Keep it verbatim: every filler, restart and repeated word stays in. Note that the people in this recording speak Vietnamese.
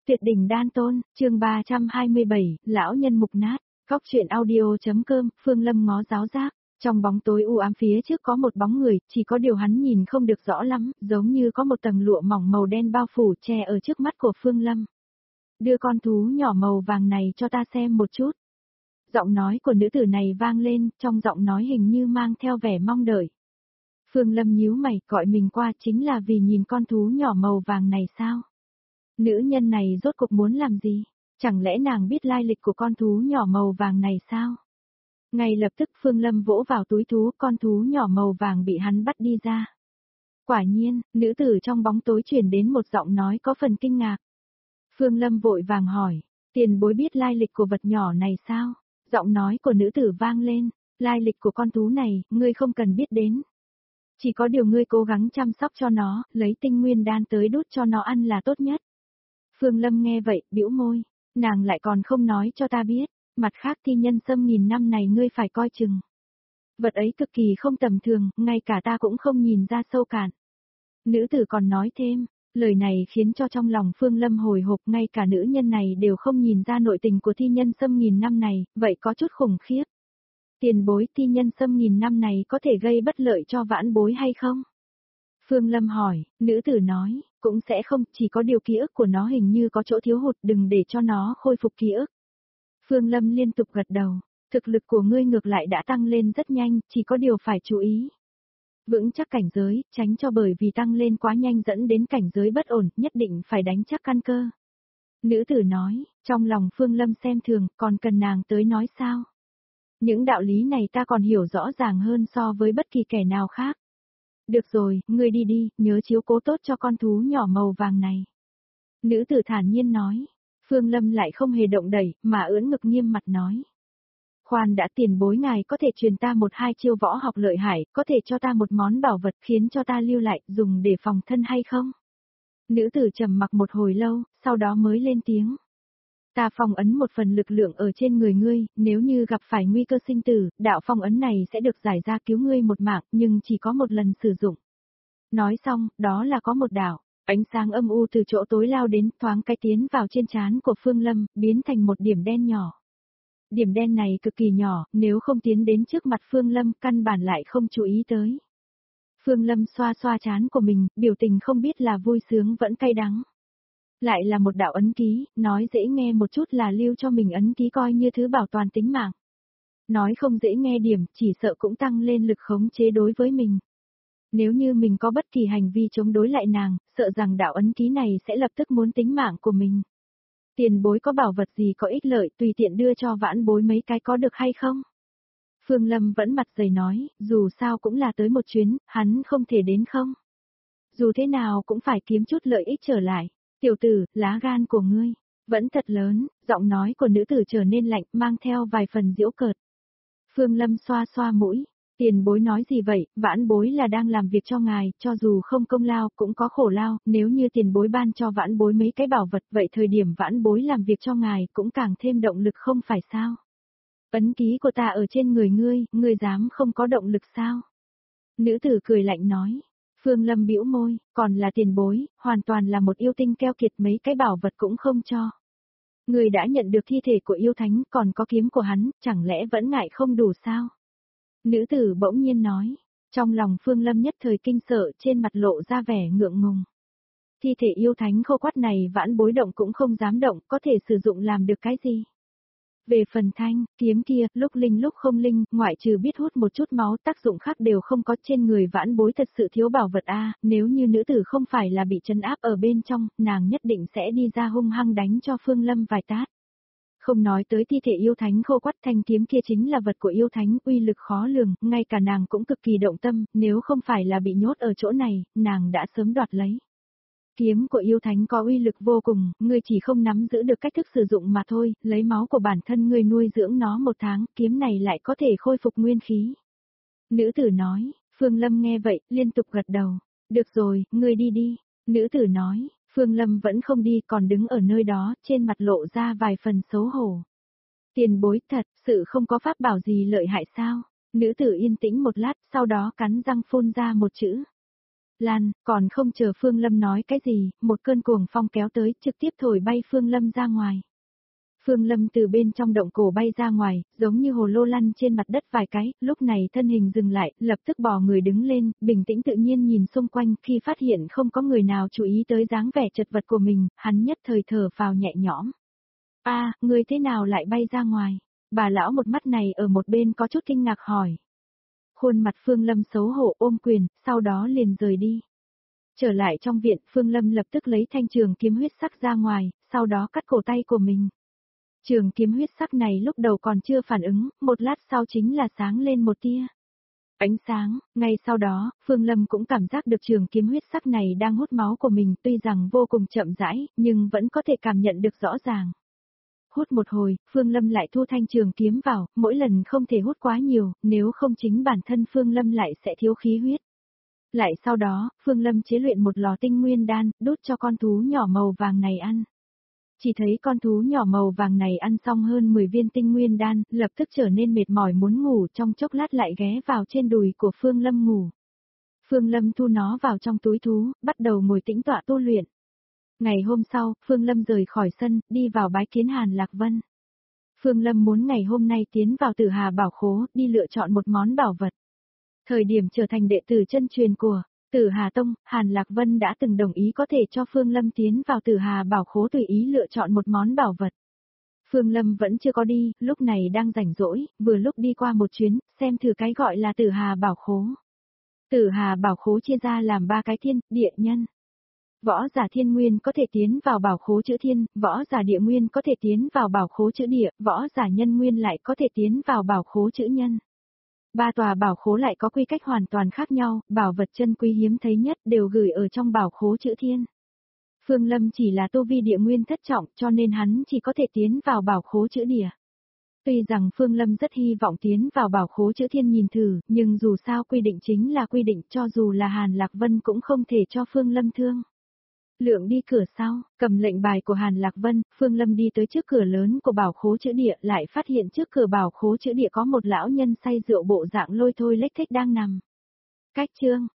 Tuyệt đỉnh đan tôn, chương ba trăm hai mươi bảy, lão nhân mục nát, góc truyện audio.com, Phương Lâm ngó giáo giác. Trong bóng tối u ám phía trước có một bóng người, chỉ có điều hắn nhìn không được rõ lắm, giống như có một tầng lụa mỏng màu đen bao phủ che ở trước mắt của Phương Lâm. Đưa con thú nhỏ màu vàng này cho ta xem một chút. Giọng nói của nữ tử này vang lên, trong giọng nói hình như mang theo vẻ mong đợi. Phương Lâm nhíu mày, gọi mình qua chính là vì nhìn con thú nhỏ màu vàng này sao? Nữ nhân này rốt cuộc muốn làm gì? Chẳng lẽ nàng biết lai lịch của con thú nhỏ màu vàng này sao? Ngay lập tức Phương Lâm vỗ vào túi thú, con thú nhỏ màu vàng bị hắn bắt đi ra. Quả nhiên, nữ tử trong bóng tối truyền đến một giọng nói có phần kinh ngạc. Phương Lâm vội vàng hỏi, tiền bối biết lai lịch của vật nhỏ này sao? Giọng nói của nữ tử vang lên, lai lịch của con thú này, ngươi không cần biết đến. Chỉ có điều ngươi cố gắng chăm sóc cho nó, lấy tinh nguyên đan tới đút cho nó ăn là tốt nhất. Phương Lâm nghe vậy, bĩu môi, nàng lại còn không nói cho ta biết, mặt khác thi nhân sâm nghìn năm này ngươi phải coi chừng. Vật ấy cực kỳ không tầm thường, ngay cả ta cũng không nhìn ra sâu cạn. Nữ tử còn nói thêm, lời này khiến cho trong lòng Phương Lâm hồi hộp, ngay cả nữ nhân này đều không nhìn ra nội tình của thi nhân sâm nghìn năm này, vậy có chút khủng khiếp. Tiền bối thi nhân sâm nghìn năm này có thể gây bất lợi cho vãn bối hay không? Phương Lâm hỏi, nữ tử nói, cũng sẽ không, chỉ có điều ký ức của nó hình như có chỗ thiếu hụt, đừng để cho nó khôi phục ký ức. Phương Lâm liên tục gật đầu, thực lực của ngươi ngược lại đã tăng lên rất nhanh, chỉ có điều phải chú ý. Vững chắc cảnh giới, tránh cho bởi vì tăng lên quá nhanh dẫn đến cảnh giới bất ổn, nhất định phải đánh chắc căn cơ. Nữ tử nói, trong lòng Phương Lâm xem thường, còn cần nàng tới nói sao? Những đạo lý này ta còn hiểu rõ ràng hơn so với bất kỳ kẻ nào khác. Được rồi, ngươi đi đi, nhớ chiếu cố tốt cho con thú nhỏ màu vàng này. Nữ tử thản nhiên nói. Phương Lâm lại không hề động đẩy, mà ưỡn ngực nghiêm mặt nói. Khoan đã, tiền bối ngài có thể truyền ta một hai chiêu võ học lợi hại, có thể cho ta một món bảo vật khiến cho ta lưu lại, dùng để phòng thân hay không? Nữ tử trầm mặc một hồi lâu, sau đó mới lên tiếng. Ta phong ấn một phần lực lượng ở trên người ngươi, nếu như gặp phải nguy cơ sinh tử, đạo phong ấn này sẽ được giải ra cứu ngươi một mạng, nhưng chỉ có một lần sử dụng. Nói xong, đó là có một đạo, ánh sáng âm u từ chỗ tối lao đến, thoáng cái tiến vào trên trán của Phương Lâm, biến thành một điểm đen nhỏ. Điểm đen này cực kỳ nhỏ, nếu không tiến đến trước mặt Phương Lâm, căn bản lại không chú ý tới. Phương Lâm xoa xoa trán của mình, biểu tình không biết là vui sướng vẫn cay đắng. Lại là một đạo ấn ký, nói dễ nghe một chút là lưu cho mình ấn ký coi như thứ bảo toàn tính mạng. Nói không dễ nghe điểm, chỉ sợ cũng tăng lên lực khống chế đối với mình. Nếu như mình có bất kỳ hành vi chống đối lại nàng, sợ rằng đạo ấn ký này sẽ lập tức muốn tính mạng của mình. Tiền bối có bảo vật gì có ích lợi, tùy tiện đưa cho vãn bối mấy cái có được hay không? Phương Lâm vẫn mặt dày nói, dù sao cũng là tới một chuyến, hắn không thể đến không? Dù thế nào cũng phải kiếm chút lợi ích trở lại. Tiểu tử, lá gan của ngươi, vẫn thật lớn, giọng nói của nữ tử trở nên lạnh, mang theo vài phần giễu cợt. Phương Lâm xoa xoa mũi, tiền bối nói gì vậy, vãn bối là đang làm việc cho ngài, cho dù không công lao cũng có khổ lao, nếu như tiền bối ban cho vãn bối mấy cái bảo vật, vậy thời điểm vãn bối làm việc cho ngài cũng càng thêm động lực không phải sao? Ấn ký của ta ở trên người ngươi, ngươi dám không có động lực sao? Nữ tử cười lạnh nói. Phương Lâm bĩu môi, còn là tiền bối, hoàn toàn là một yêu tinh keo kiệt, mấy cái bảo vật cũng không cho. Người đã nhận được thi thể của yêu thánh, còn có kiếm của hắn, chẳng lẽ vẫn ngại không đủ sao? Nữ tử bỗng nhiên nói, trong lòng Phương Lâm nhất thời kinh sợ, trên mặt lộ ra vẻ ngượng ngùng. Thi thể yêu thánh khô quắt này vãn bối động cũng không dám động, có thể sử dụng làm được cái gì? Về phần thanh, kiếm kia, lúc linh lúc không linh, ngoại trừ biết hút một chút máu, tác dụng khác đều không có, trên người vãn bối thật sự thiếu bảo vật a, nếu như nữ tử không phải là bị trấn áp ở bên trong, nàng nhất định sẽ đi ra hung hăng đánh cho Phương Lâm vài tát. Không nói tới thi thể yêu thánh khô quắt, thanh kiếm kia chính là vật của yêu thánh, uy lực khó lường, ngay cả nàng cũng cực kỳ động tâm, nếu không phải là bị nhốt ở chỗ này, nàng đã sớm đoạt lấy. Kiếm của yêu thánh có uy lực vô cùng, ngươi chỉ không nắm giữ được cách thức sử dụng mà thôi, lấy máu của bản thân ngươi nuôi dưỡng nó một tháng, kiếm này lại có thể khôi phục nguyên khí. Nữ tử nói, Phương Lâm nghe vậy, liên tục gật đầu. Được rồi, ngươi đi đi. Nữ tử nói, Phương Lâm vẫn không đi, còn đứng ở nơi đó, trên mặt lộ ra vài phần xấu hổ. Tiền bối, thật sự không có pháp bảo gì lợi hại sao? Nữ tử yên tĩnh một lát, sau đó cắn răng phun ra một chữ. Lan, còn không chờ Phương Lâm nói cái gì, một cơn cuồng phong kéo tới, trực tiếp thổi bay Phương Lâm ra ngoài. Phương Lâm từ bên trong động cổ bay ra ngoài, giống như hồ lô lăn trên mặt đất vài cái, lúc này thân hình dừng lại, lập tức bò người đứng lên, bình tĩnh tự nhiên nhìn xung quanh, khi phát hiện không có người nào chú ý tới dáng vẻ chật vật của mình, hắn nhất thời thở phào nhẹ nhõm. A, người thế nào lại bay ra ngoài? Bà lão một mắt này ở một bên có chút kinh ngạc hỏi. Khuôn mặt Phương Lâm xấu hổ ôm quyền, sau đó liền rời đi. Trở lại trong viện, Phương Lâm lập tức lấy thanh trường kiếm huyết sắc ra ngoài, sau đó cắt cổ tay của mình. Trường kiếm huyết sắc này lúc đầu còn chưa phản ứng, một lát sau chính là sáng lên một tia ánh sáng, ngay sau đó, Phương Lâm cũng cảm giác được trường kiếm huyết sắc này đang hút máu của mình, tuy rằng vô cùng chậm rãi, nhưng vẫn có thể cảm nhận được rõ ràng. Hút một hồi, Phương Lâm lại thu thanh trường kiếm vào, mỗi lần không thể hút quá nhiều, nếu không chính bản thân Phương Lâm lại sẽ thiếu khí huyết. Lại sau đó, Phương Lâm chế luyện một lò tinh nguyên đan, đút cho con thú nhỏ màu vàng này ăn. Chỉ thấy con thú nhỏ màu vàng này ăn xong hơn mười viên tinh nguyên đan, lập tức trở nên mệt mỏi muốn ngủ, trong chốc lát lại ghé vào trên đùi của Phương Lâm ngủ. Phương Lâm thu nó vào trong túi thú, bắt đầu ngồi tĩnh tọa tu luyện. Ngày hôm sau, Phương Lâm rời khỏi sân, đi vào bái kiến Hàn Lạc Vân. Phương Lâm muốn ngày hôm nay tiến vào Tử Hà Bảo Khố, đi lựa chọn một món bảo vật. Thời điểm trở thành đệ tử chân truyền của Tử Hà Tông, Hàn Lạc Vân đã từng đồng ý có thể cho Phương Lâm tiến vào Tử Hà Bảo Khố tùy ý lựa chọn một món bảo vật. Phương Lâm vẫn chưa có đi, lúc này đang rảnh rỗi, vừa lúc đi qua một chuyến, xem thử cái gọi là Tử Hà Bảo Khố. Tử Hà Bảo Khố chia ra làm ba cái thiên, địa nhân. Võ giả thiên nguyên có thể tiến vào bảo khố chữ thiên, võ giả địa nguyên có thể tiến vào bảo khố chữ địa, võ giả nhân nguyên lại có thể tiến vào bảo khố chữ nhân. Ba tòa bảo khố lại có quy cách hoàn toàn khác nhau, bảo vật chân quý hiếm thấy nhất đều gửi ở trong bảo khố chữ thiên. Phương Lâm chỉ là tu vi địa nguyên thất trọng cho nên hắn chỉ có thể tiến vào bảo khố chữ địa. Tuy rằng Phương Lâm rất hy vọng tiến vào bảo khố chữ thiên nhìn thử, nhưng dù sao quy định chính là quy định, cho dù là Hàn Lạc Vân cũng không thể cho Phương Lâm thương. Lượng đi cửa sau, cầm lệnh bài của Hàn Lạc Vân, Phương Lâm đi tới trước cửa lớn của bảo khố chữ địa, lại phát hiện trước cửa bảo khố chữ địa có một lão nhân say rượu bộ dạng lôi thôi lếch thếch đang nằm. Cách chương